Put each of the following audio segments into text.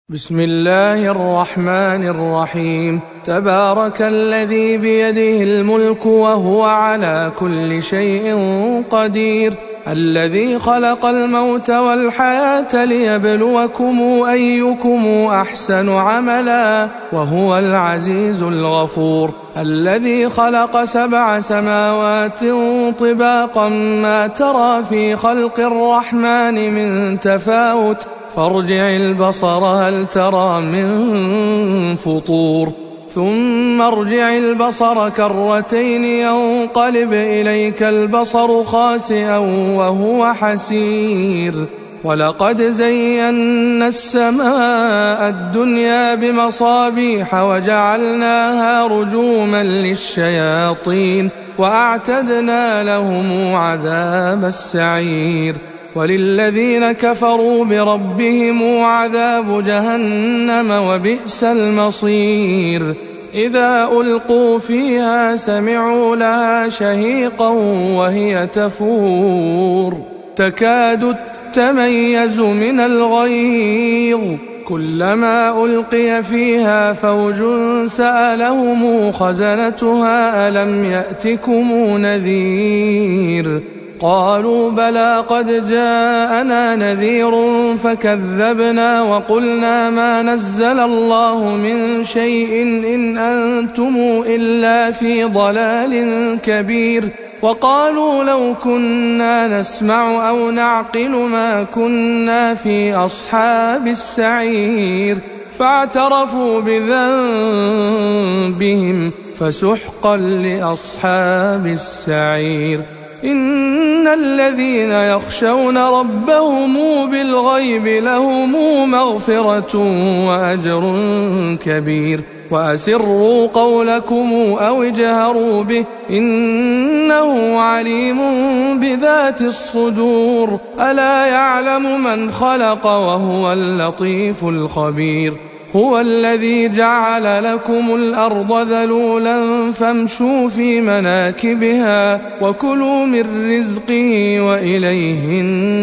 بسم الله الرحمن الرحيم. تبارك الذي بيده الملك وهو على كل شيء قدير، الذي خلق الموت والحياة ليبلوكم أيكم أحسن عملا وهو العزيز الغفور، الذي خلق 7 سماوات طباقا ما ترى في خلق الرحمن من تفاوت، فارجع البصر هل ترى من فطور، ثم ارجع البصر كرتين ينقلب إليك البصر خاسئا وهو حسير. ولقد زينا السماء الدنيا بمصابيح وجعلناها رجوما للشياطين وأعتدنا لهم عذاب السعير. وللذين كفروا بربهم عذاب جهنم وبئس المصير. إذا ألقوا فيها سمعوا لها شهيقا وهي تفور، تكاد تميز من الغيظ، كلما ألقي فيها فوج سألهم خزنتها ألم يأتكم نذير؟ قالوا بلى قد جاءنا نذير فكذبنا وقلنا ما نزل الله من شيء إن أنتم إلا في ضلال كبير. وقالوا لو كنا نسمع أو نعقل ما كنا في أصحاب السعير، فاعترفوا بذنبهم فسحقا لأصحاب السعير. إن الذين يخشون ربهم بالغيب لهم مغفرة وأجر كبير. وأسروا قولكم أو اجهروا به إنه عليم بذات الصدور. ألا يعلم من خلق وهو اللطيف الخبير. هو الذي جعل لكم الأرض ذلولا فامشوا في مناكبها وكلوا من رزقه وإليه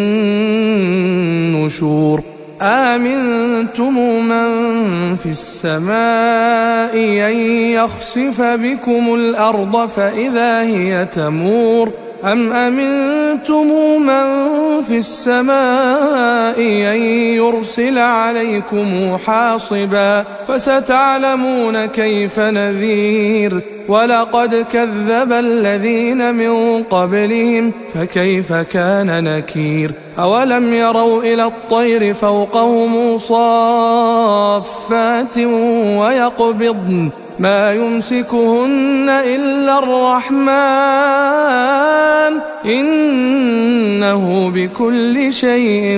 النشور. آمنتم من في السماء أن يخسف بكم الأرض فإذا هي تمور، أم أمنتم من في السماء أن يرسل عليكم حاصبا، فستعلمون كيف نذير. ولقد كذب الذين من قبلهم فكيف كان نكير. أولم يروا إلى الطير فوقهم صافات ويقبضن ما يمسكهن إلا الرحمن إنه بكل شيء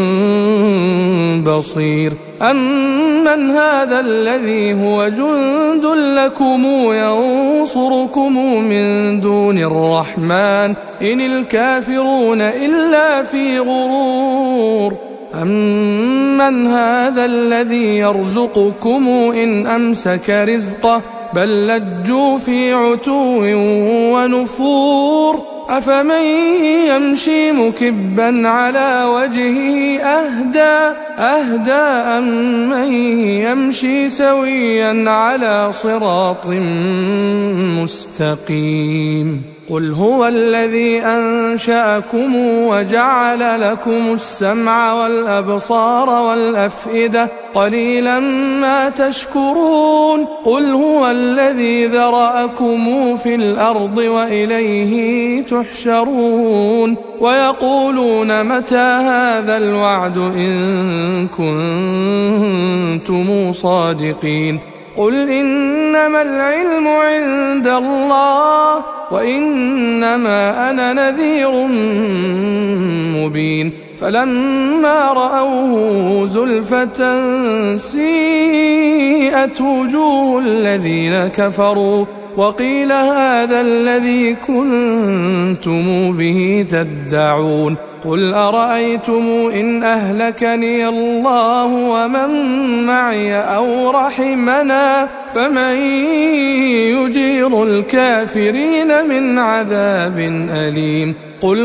بصير. أمن هذا الذي هو جند لكم ينصركم من دون الرحمن إن الكافرون إلا في غرور. أمن هذا الذي يرزقكم إن أمسك رزقه بل لجوا في عتو ونفور. أفمن يمشي مكبا على وجهه أهدى أمن يمشي سويا على صراط مستقيم. قل هو الذي أنشأكم وجعل لكم السمع والأبصار والأفئدة قليلا ما تشكرون. قل هو الذي ذرأكم في الأرض وإليه تحشرون. ويقولون متى هذا الوعد إن كنتم صادقين. قل إنما العلم عند الله وإنما أنا نذير مبين. فلما رأوه زلفة سيئت وجوه الذين كفروا وقيل هذا الذي كنتم به تدعون. قل أرأيتم إن أهلكني الله ومن معي أو رحمنا فمن يجير الكافرين من عذاب أليم. قل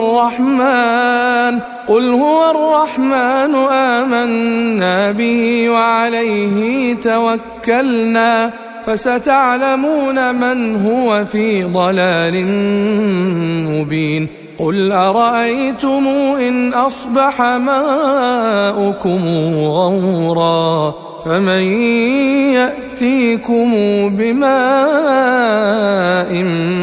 هو الرحمن آمنا به وعليه توكلنا فستعلمون من هو في ضلال مبين قل أرأيتم إن أصبح ماؤكم غورا فمن يأتيكم بماء